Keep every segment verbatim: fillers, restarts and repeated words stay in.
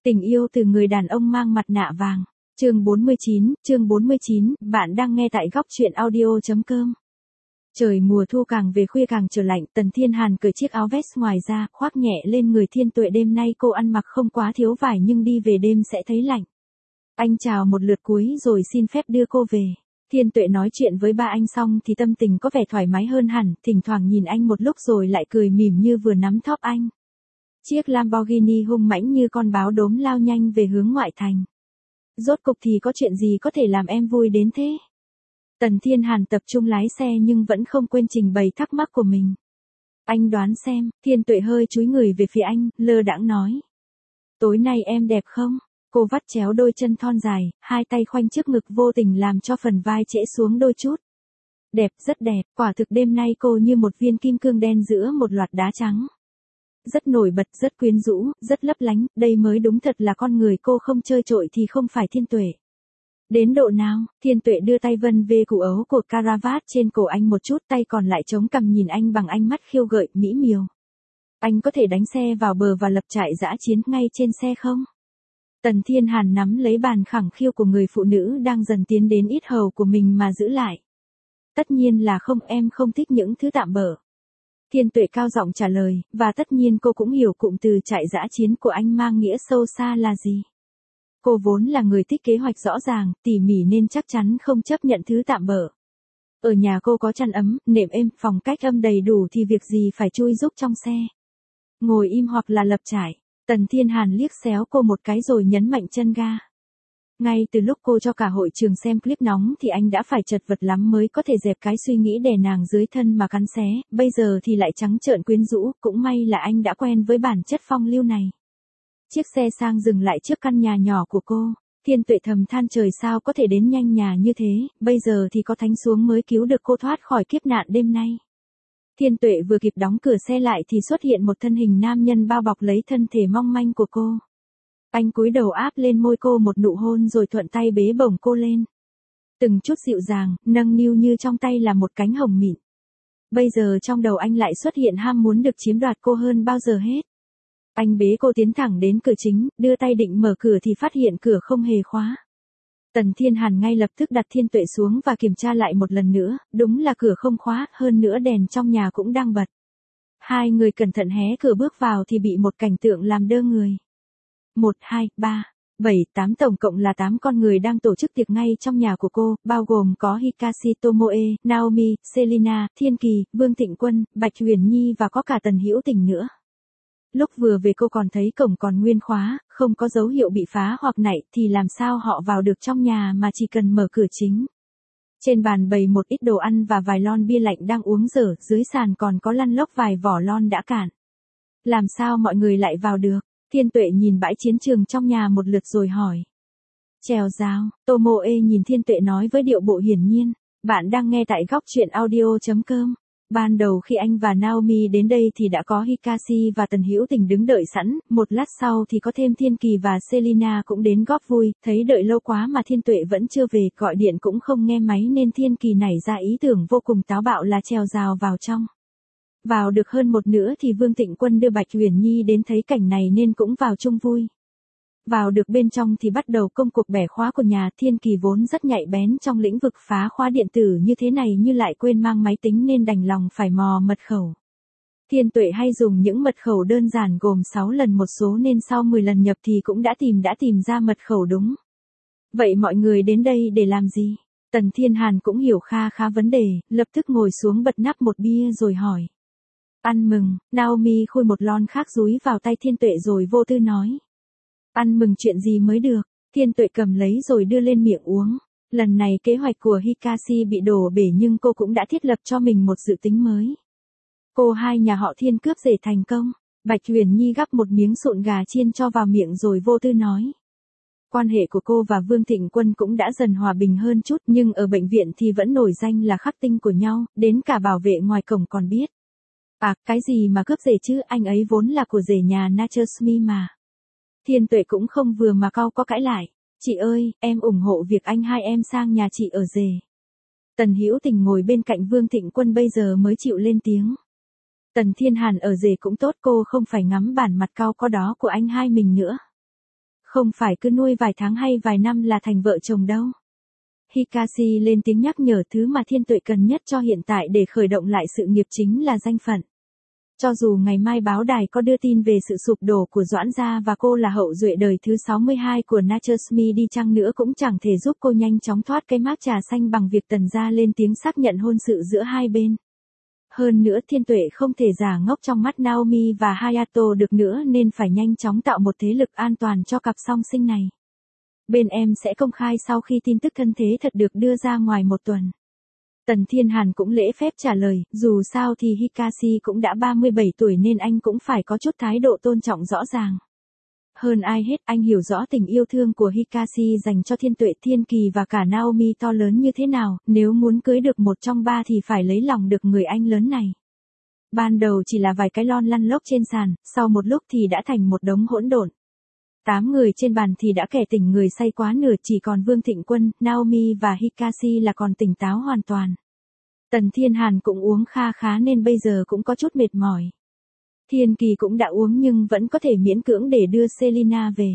Tình yêu từ người đàn ông mang mặt nạ vàng. Chương bốn mươi chín, chương bốn mươi chín, bạn đang nghe tại góc truyện audio.com. Trời mùa thu càng về khuya càng trở lạnh, Tần Thiên Hàn cởi chiếc áo vest ngoài ra, khoác nhẹ lên người Thiên Tuệ. Đêm nay cô ăn mặc không quá thiếu vải nhưng đi về đêm sẽ thấy lạnh. Anh chào một lượt cuối rồi xin phép đưa cô về. Thiên Tuệ nói chuyện với ba anh xong thì tâm tình có vẻ thoải mái hơn hẳn, thỉnh thoảng nhìn anh một lúc rồi lại cười mỉm như vừa nắm thóp anh. Chiếc Lamborghini hung mãnh như con báo đốm lao nhanh về hướng ngoại thành. Rốt cục thì có chuyện gì có thể làm em vui đến thế? Tần Thiên Hàn tập trung lái xe nhưng vẫn không quên trình bày thắc mắc của mình. Anh đoán xem. Thiên Tuệ hơi chúi người về phía anh, lơ đãng nói. Tối nay em đẹp không? Cô vắt chéo đôi chân thon dài, hai tay khoanh trước ngực vô tình làm cho phần vai trễ xuống đôi chút. Đẹp, rất đẹp, quả thực đêm nay cô như một viên kim cương đen giữa một loạt đá trắng. Rất nổi bật, rất quyến rũ, rất lấp lánh, đây mới đúng thật là con người cô không chơi trội thì không phải Thiên Tuệ. Đến độ nào? Thiên Tuệ đưa tay vân về củ ấu của caravat trên cổ anh một chút, tay còn lại chống cằm nhìn anh bằng ánh mắt khiêu gợi, mỹ miều. Anh có thể đánh xe vào bờ và lập trại dã chiến ngay trên xe không? Tần Thiên Hàn nắm lấy bàn khẳng khiu của người phụ nữ đang dần tiến đến ít hầu của mình mà giữ lại. Tất nhiên là không, em không thích những thứ tạm bợ. Thiên Tuệ cao giọng trả lời, và tất nhiên cô cũng hiểu cụm từ trại dã chiến của anh mang nghĩa sâu xa là gì. Cô vốn là người thích kế hoạch rõ ràng, tỉ mỉ nên chắc chắn không chấp nhận thứ tạm bợ. Ở nhà cô có chăn ấm, nệm êm, phòng cách âm đầy đủ thì việc gì phải chui rúc trong xe. Ngồi im hoặc là lập trại. Tần Thiên Hàn liếc xéo cô một cái rồi nhấn mạnh chân ga. Ngay từ lúc cô cho cả hội trường xem clip nóng thì anh đã phải chật vật lắm mới có thể dẹp cái suy nghĩ đè nàng dưới thân mà cắn xé, bây giờ thì lại trắng trợn quyến rũ, cũng may là anh đã quen với bản chất phong lưu này. Chiếc xe sang dừng lại trước căn nhà nhỏ của cô, Thiên Tuệ thầm than trời sao có thể đến nhanh nhà như thế, bây giờ thì có thánh xuống mới cứu được cô thoát khỏi kiếp nạn đêm nay. Thiên Tuệ vừa kịp đóng cửa xe lại thì xuất hiện một thân hình nam nhân bao bọc lấy thân thể mong manh của cô. Anh cúi đầu áp lên môi cô một nụ hôn rồi thuận tay bế bổng cô lên. Từng chút dịu dàng, nâng niu như trong tay là một cánh hồng mịn. Bây giờ trong đầu anh lại xuất hiện ham muốn được chiếm đoạt cô hơn bao giờ hết. Anh bế cô tiến thẳng đến cửa chính, đưa tay định mở cửa thì phát hiện cửa không hề khóa. Tần Thiên Hàn ngay lập tức đặt Thiên Tuệ xuống và kiểm tra lại một lần nữa, đúng là cửa không khóa, hơn nữa đèn trong nhà cũng đang bật. Hai người cẩn thận hé cửa bước vào thì bị một cảnh tượng làm đơ người. Một, hai, ba, bảy, tám tổng cộng là tám con người đang tổ chức tiệc ngay trong nhà của cô, bao gồm có Hikashi Tomoe, Naomi, Selina, Thiên Kỳ, Vương Thịnh Quân, Bạch Huyền Nhi và có cả Tần Hữu Tình nữa. Lúc vừa về cô còn thấy cổng còn nguyên khóa, không có dấu hiệu bị phá hoặc nảy thì làm sao họ vào được trong nhà mà chỉ cần mở cửa chính. Trên bàn bày một ít đồ ăn và vài lon bia lạnh đang uống dở, dưới sàn còn có lăn lóc vài vỏ lon đã cạn. Làm sao mọi người lại vào được? Thiên Tuệ nhìn bãi chiến trường trong nhà một lượt rồi hỏi. Chèo rào, Tomoe nhìn Thiên Tuệ nói với điệu bộ hiển nhiên. Bạn đang nghe tại góc truyện audio.com. Ban đầu khi anh và Naomi đến đây thì đã có Hikashi và Tần Hữu Tình đứng đợi sẵn, một lát sau thì có thêm Thiên Kỳ và Selina cũng đến góp vui, thấy đợi lâu quá mà Thiên Tuệ vẫn chưa về, gọi điện cũng không nghe máy nên Thiên Kỳ nảy ra ý tưởng vô cùng táo bạo là trèo rào vào trong. Vào được hơn một nửa thì Vương Thịnh Quân đưa Bạch Huyền Nhi đến thấy cảnh này nên cũng vào chung vui. Vào được bên trong thì bắt đầu công cuộc bẻ khóa của nhà. Thiên Kỳ vốn rất nhạy bén trong lĩnh vực phá khóa điện tử như thế này nhưng lại quên mang máy tính nên đành lòng phải mò mật khẩu. Thiên Tuệ hay dùng những mật khẩu đơn giản gồm sáu lần một số nên sau mười lần nhập thì cũng đã tìm đã tìm ra mật khẩu đúng. Vậy mọi người đến đây để làm gì? Tần Thiên Hàn cũng hiểu kha khá vấn đề, lập tức ngồi xuống bật nắp một bia rồi hỏi. Ăn mừng, Naomi khui một lon khác dúi vào tay Thiên Tuệ rồi vô tư nói. Ăn mừng chuyện gì mới được? Thiên Tuệ cầm lấy rồi đưa lên miệng uống. Lần này kế hoạch của Hikashi bị đổ bể nhưng cô cũng đã thiết lập cho mình một dự tính mới. Cô hai nhà họ Thiên cướp rể thành công. Bạch Huyền Nhi gắp một miếng sụn gà chiên cho vào miệng rồi vô tư nói. Quan hệ của cô và Vương Thịnh Quân cũng đã dần hòa bình hơn chút nhưng ở bệnh viện thì vẫn nổi danh là khắc tinh của nhau, đến cả bảo vệ ngoài cổng còn biết. À, cái gì mà cướp rể chứ, anh ấy vốn là của rể nhà Nachosmi mà. Thiên Tuệ cũng không vừa mà cau có cãi lại. Chị ơi, em ủng hộ việc anh hai em sang nhà chị ở rể. Tần Hữu Tình ngồi bên cạnh Vương Thịnh Quân bây giờ mới chịu lên tiếng. Tần Thiên Hàn ở rể cũng tốt, cô không phải ngắm bản mặt cau có đó của anh hai mình nữa. Không phải cứ nuôi vài tháng hay vài năm là thành vợ chồng đâu. Hikashi lên tiếng nhắc nhở thứ mà Thiên Tuệ cần nhất cho hiện tại để khởi động lại sự nghiệp chính là danh phận. Cho dù ngày mai báo đài có đưa tin về sự sụp đổ của Doãn gia và cô là hậu duệ đời thứ sáu mươi hai của Nachosmi đi chăng nữa cũng chẳng thể giúp cô nhanh chóng thoát cái mác trà xanh bằng việc Tần gia lên tiếng xác nhận hôn sự giữa hai bên. Hơn nữa Thiên Tuệ không thể giả ngốc trong mắt Naomi và Hayato được nữa nên phải nhanh chóng tạo một thế lực an toàn cho cặp song sinh này. Bên em sẽ công khai sau khi tin tức thân thế thật được đưa ra ngoài một tuần. Tần Thiên Hàn cũng lễ phép trả lời, dù sao thì Hikashi cũng đã ba mươi bảy tuổi nên anh cũng phải có chút thái độ tôn trọng rõ ràng. Hơn ai hết anh hiểu rõ tình yêu thương của Hikashi dành cho Thiên Tuệ, Thiên Kỳ và cả Naomi to lớn như thế nào, nếu muốn cưới được một trong ba thì phải lấy lòng được người anh lớn này. Ban đầu chỉ là vài cái lon lăn lóc trên sàn, sau một lúc thì đã thành một đống hỗn độn. Tám người trên bàn thì đã kẻ tỉnh người say quá nửa, chỉ còn Vương Thịnh Quân, Naomi và Hikashi là còn tỉnh táo hoàn toàn. Tần Thiên Hàn cũng uống kha khá nên bây giờ cũng có chút mệt mỏi. Thiên Kỳ cũng đã uống nhưng vẫn có thể miễn cưỡng để đưa Selina về.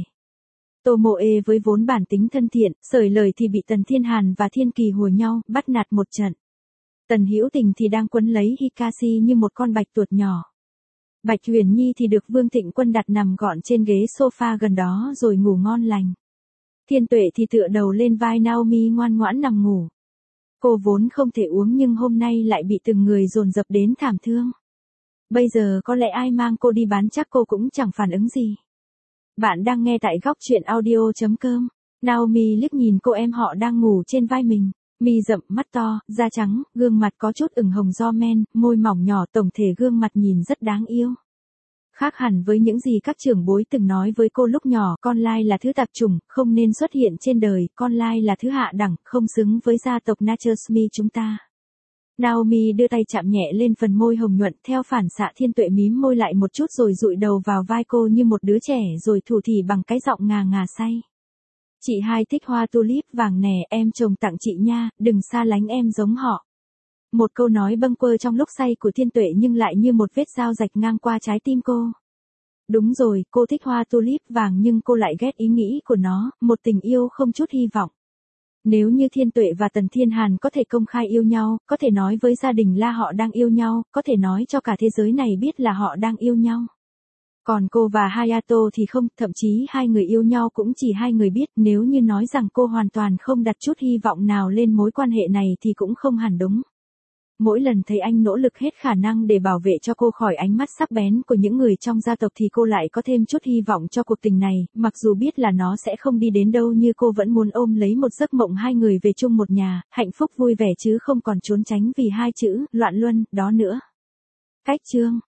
Tomoe với vốn bản tính thân thiện, sởi lời thì bị Tần Thiên Hàn và Thiên Kỳ hùa nhau, bắt nạt một trận. Tần Hữu Tình thì đang quấn lấy Hikashi như một con bạch tuộc nhỏ. Bạch Huyền Nhi thì được Vương Thịnh Quân đặt nằm gọn trên ghế sofa gần đó rồi ngủ ngon lành. Thiên Tuệ thì tựa đầu lên vai Naomi ngoan ngoãn nằm ngủ. Cô vốn không thể uống nhưng hôm nay lại bị từng người dồn dập đến thảm thương. Bây giờ có lẽ ai mang cô đi bán chắc cô cũng chẳng phản ứng gì. Bạn đang nghe tại góc truyện audio chấm com. Naomi liếc nhìn cô em họ đang ngủ trên vai mình. Mi rậm, mắt to, da trắng, gương mặt có chút ửng hồng do men, môi mỏng nhỏ, tổng thể gương mặt nhìn rất đáng yêu. Khác hẳn với những gì các trưởng bối từng nói với cô lúc nhỏ, con lai là thứ tạp chủng, không nên xuất hiện trên đời, con lai là thứ hạ đẳng, không xứng với gia tộc Nachosmi chúng ta. Naomi đưa tay chạm nhẹ lên phần môi hồng nhuận, theo phản xạ Thiên Tuệ mím môi lại một chút rồi dụi đầu vào vai cô như một đứa trẻ rồi thủ thỉ bằng cái giọng ngà ngà say. Chị hai thích hoa tulip vàng nè, em chồng tặng chị nha, đừng xa lánh em giống họ. Một câu nói bâng quơ trong lúc say của Thiên Tuệ nhưng lại như một vết dao rạch ngang qua trái tim cô. Đúng rồi, cô thích hoa tulip vàng nhưng cô lại ghét ý nghĩ của nó, một tình yêu không chút hy vọng. Nếu như Thiên Tuệ và Tần Thiên Hàn có thể công khai yêu nhau, có thể nói với gia đình La họ đang yêu nhau, có thể nói cho cả thế giới này biết là họ đang yêu nhau. Còn cô và Hayato thì không, thậm chí hai người yêu nhau cũng chỉ hai người biết, nếu như nói rằng cô hoàn toàn không đặt chút hy vọng nào lên mối quan hệ này thì cũng không hẳn đúng. Mỗi lần thấy anh nỗ lực hết khả năng để bảo vệ cho cô khỏi ánh mắt sắc bén của những người trong gia tộc thì cô lại có thêm chút hy vọng cho cuộc tình này, mặc dù biết là nó sẽ không đi đến đâu nhưng cô vẫn muốn ôm lấy một giấc mộng hai người về chung một nhà, hạnh phúc vui vẻ chứ không còn trốn tránh vì hai chữ, loạn luân, đó nữa. Cách chương